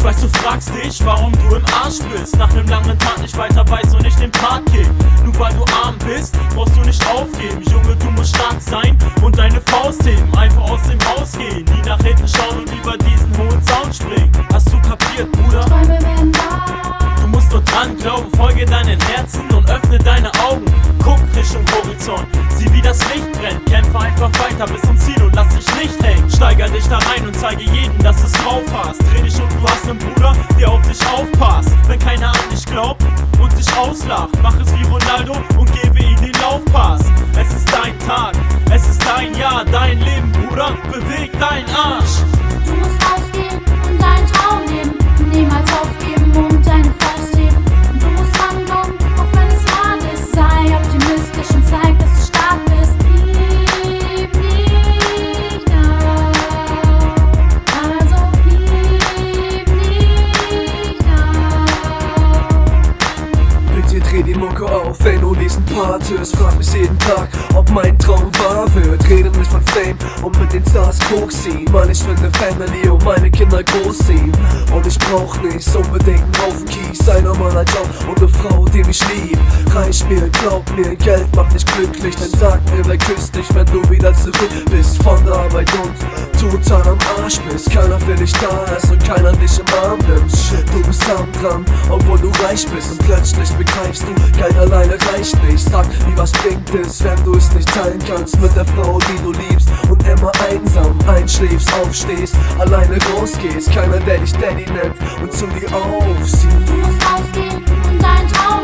Ich weiß, du fragst dich, warum du im Arsch bist. Nach nem langen Tag nicht weiter weißt und nicht den Part geht. Nur weil du arm bist, brauchst du nicht aufgeben. Junge, du musst stark sein und deine Faust heben. Einfach aus dem Haus gehen, nie nach hinten schauen und über diesen hohen Zaun springen. Hast du kapiert, Bruder? Träume werden wahr. Du musst nur dran glauben, folge deinen Herzen und öffne deine Augen. Guck Richtung Horizont, sieh wie das Licht brennt. Kämpfe einfach weiter bis zum Ziel und lass dich nicht hängen. Steiger dich da rein und zeige jedem, dass du es drauf hast. Dreh dich und du hast einen Bruder, der auf dich aufpasst. Wenn keiner an dich glaubt und dich auslacht, mach es wie Ronaldo und gebe ihm den Laufpass. Es ist dein Tag, es ist dein Jahr, dein Leben, Bruder, beweg deinen Arsch. Du musst rausgehen und deinen Traum leben. Niemals aufgeben und deine Faust heben. Du musst dran glauben, auch wenn es hart ist. Sei optimistisch und zeig, dass du stark bist. Gib nicht auf. Also gib nicht auf. Bitte dreh die Mucke auf, wenn du diesen Part hörst. Frag mich jeden Tag, ob mein Traum wahr wird. Rede nicht von Fame und mit den Stars Koks ziehen. Mann, ich will ne Family und meine Kinder großziehen. Und ich brauch nicht unbedingt einen Haufen Kies. Ein normaler Job und ne Frau, die mich liebt. Reich mir, glaub mir, Geld macht dich glücklich. Dann sag mir, wer küsst dich, wenn du wieder zurück bist von der Arbeit und total am Arsch bist. Keiner für dich da ist und keiner dich im Arm nimmt. Du bist arm dran, obwohl du reich bist. Und plötzlich begreifst du, Geld alleine reicht nicht. Sag, wie was bringt es, wenn du es nicht teilen kannst mit der Frau, die du liebst und immer einsam einschläfst, aufstehst, alleine rausgehst. Keiner, der dich Daddy nennt und zu dir aufsieht. Du musst rausgehen und deinen Traum